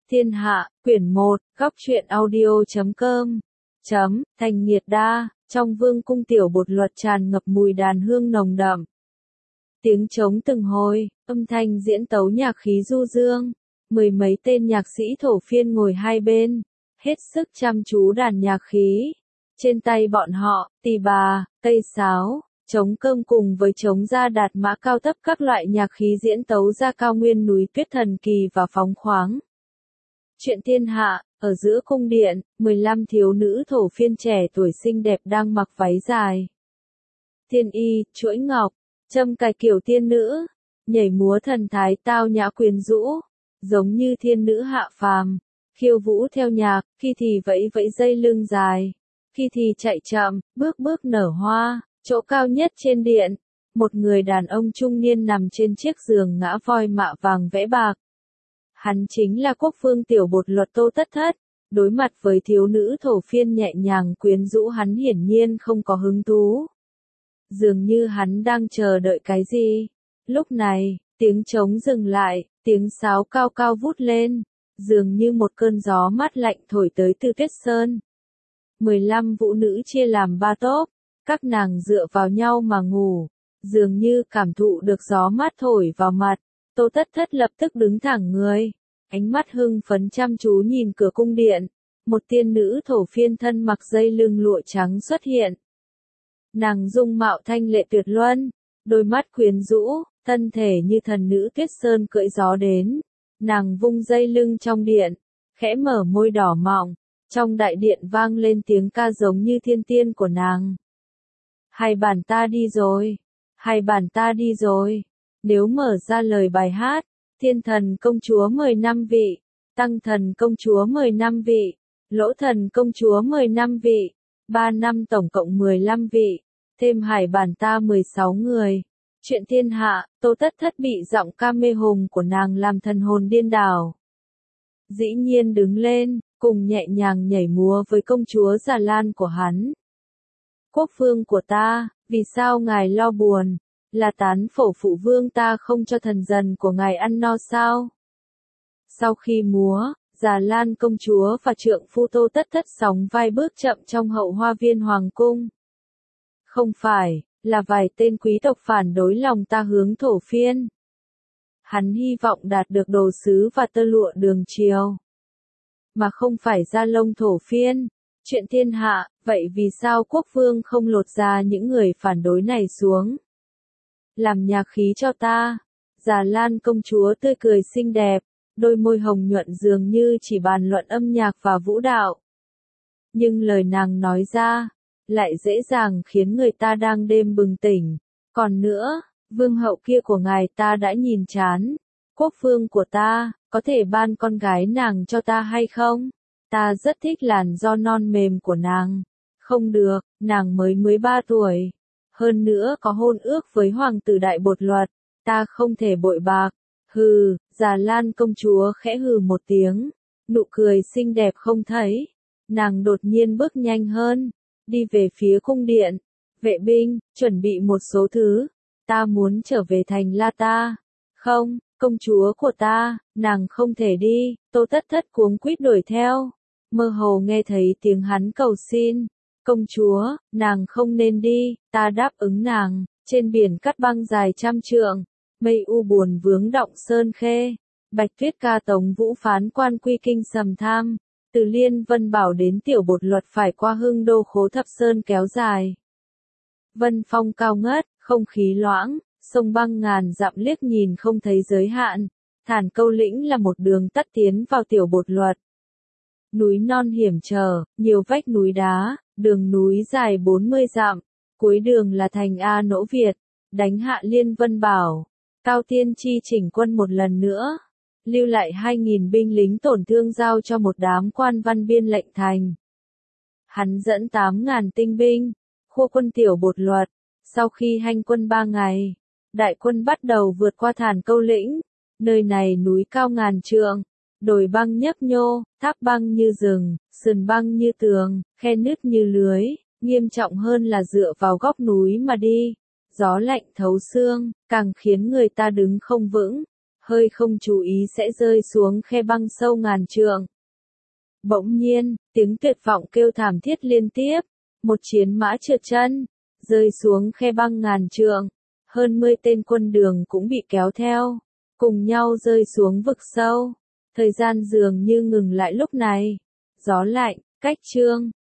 Thiên Hạ, quyển 1, góc truyện audio.com. Thành Nhiệt Đa, trong vương cung tiểu bột luật tràn ngập mùi đàn hương nồng đậm. Tiếng trống từng hồi, âm thanh diễn tấu nhạc khí du dương, mười mấy tên nhạc sĩ thổ phiên ngồi hai bên, hết sức chăm chú đàn nhạc khí. Trên tay bọn họ, tỳ bà, cây sáo, trống cơm cùng với trống da đạt mã cao thấp các loại nhạc khí diễn tấu ra cao nguyên núi tuyết thần kỳ và phóng khoáng. Chuyện thiên hạ, ở giữa cung điện, 15 thiếu nữ thổ phiên trẻ tuổi xinh đẹp đang mặc váy dài. Thiên y, chuỗi ngọc, châm cài kiểu tiên nữ, nhảy múa thần thái tao nhã quyến rũ, giống như thiên nữ hạ phàm, khiêu vũ theo nhạc, khi thì vẫy vẫy dây lưng dài, khi thì chạy chậm, bước bước nở hoa. Chỗ cao nhất trên điện, một người đàn ông trung niên nằm trên chiếc giường ngã voi mạ vàng vẽ bạc. Hắn chính là quốc vương tiểu bột luật Tô Tất Thất. Đối mặt với thiếu nữ thổ phiên nhẹ nhàng quyến rũ, hắn hiển nhiên không có hứng thú. Dường như hắn đang chờ đợi cái gì. Lúc này, tiếng trống dừng lại, tiếng sáo cao cao vút lên, dường như một cơn gió mát lạnh thổi tới từ Tuyết Sơn. 15 vũ nữ chia làm 3 tốp. Các nàng dựa vào nhau mà ngủ, dường như cảm thụ được gió mát thổi vào mặt. Tô Tất Thất lập tức đứng thẳng người, ánh mắt hưng phấn chăm chú nhìn cửa cung điện. Một tiên nữ thổ phiên thân mặc dây lưng lụa trắng xuất hiện. Nàng dung mạo thanh lệ tuyệt luân, đôi mắt quyến rũ, thân thể như thần nữ Tuyết Sơn cưỡi gió đến. Nàng vung dây lưng trong điện, khẽ mở môi đỏ mọng, trong đại điện vang lên tiếng ca giống như thiên tiên của nàng. Hai bản ta đi rồi, hai bản ta đi rồi. Nếu mở ra lời bài hát, thiên thần công chúa 15 vị, tăng thần công chúa 15 vị, lỗ thần công chúa 15 vị, 3 năm tổng cộng 15 vị, thêm hải bản ta 16 người. Chuyện thiên hạ, Tô Tất Thất bị giọng ca mê hồn của nàng làm thần hồn điên đảo. Dĩ nhiên đứng lên, cùng nhẹ nhàng nhảy múa với công chúa Già Lan của hắn. Quốc vương của ta, vì sao ngài lo buồn? Là tán phổ phụ vương ta không cho thần dần của ngài ăn no sao? Sau khi múa, Già Lan công chúa và trượng phu Tô Tất Thất sóng vai bước chậm trong hậu hoa viên hoàng cung. Không phải, là vài tên quý tộc phản đối lòng ta hướng thổ phiên. Hắn hy vọng đạt được đồ sứ và tơ lụa đường triều, mà không phải da lông thổ phiên. Chuyện thiên hạ, vậy vì sao quốc vương không lột ra những người phản đối này xuống? Làm nhạc khí cho ta. Già Lan công chúa tươi cười xinh đẹp, đôi môi hồng nhuận dường như chỉ bàn luận âm nhạc và vũ đạo. Nhưng lời nàng nói ra, lại dễ dàng khiến người ta đang đêm bừng tỉnh. Còn nữa, vương hậu kia của ngài ta đã nhìn chán. Quốc vương của ta, có thể ban con gái nàng cho ta hay không? Ta rất thích làn do non mềm của nàng. Không được, nàng mới 13 tuổi. Hơn nữa có hôn ước với hoàng tử đại bột luật. Ta không thể bội bạc. Hừ, Già Lan công chúa khẽ hừ một tiếng. Nụ cười xinh đẹp không thấy. Nàng đột nhiên bước nhanh hơn. Đi về phía cung điện. Vệ binh, chuẩn bị một số thứ. Ta muốn trở về thành La Ta. Không, công chúa của ta, nàng không thể đi. Tô Tất Thất cuống quýt đuổi theo. Mơ hồ nghe thấy tiếng hắn cầu xin. Công chúa, nàng không nên đi, ta đáp ứng nàng. Trên biển cát băng dài trăm trượng, mây u buồn vướng động sơn khê. Bạch Tuyết ca tống vũ phán quan quy kinh sầm tham. Từ Liên Vân Bảo đến tiểu bột luật phải qua Hưng Đô Khố Thập Sơn kéo dài. Vân phong cao ngất, không khí loãng, sông băng ngàn dặm liếc nhìn không thấy giới hạn. Thản Câu Lĩnh là một đường tắt tiến vào tiểu bột luật. Núi non hiểm trở, nhiều vách núi đá, đường núi dài 40 dặm, cuối đường là thành A Nỗ Việt, đánh hạ Liên Vân Bảo. Cao Tiên Chi chỉnh quân một lần nữa, lưu lại 2.000 binh lính tổn thương giao cho một đám quan văn biên lệnh thành. Hắn dẫn 8.000 tinh binh, khua quân tiểu bột luật. Sau khi hành quân 3 ngày, đại quân bắt đầu vượt qua Thản Câu Lĩnh. Nơi này núi cao ngàn trượng, đồi băng nhấp nhô, thác băng như rừng, sườn băng như tường, khe nứt như lưới. Nghiêm trọng hơn là dựa vào góc núi mà đi. Gió lạnh thấu xương, càng khiến người ta đứng không vững. hơi không chú ý sẽ rơi xuống khe băng sâu ngàn trượng. Bỗng nhiên, tiếng tuyệt vọng kêu thảm thiết liên tiếp, một chiến mã trượt chân, rơi xuống khe băng ngàn trượng, hơn 10 tên quân đường cũng bị kéo theo, cùng nhau rơi xuống vực sâu. Thời gian dường như ngừng lại lúc này. Gió lạnh, cách chương.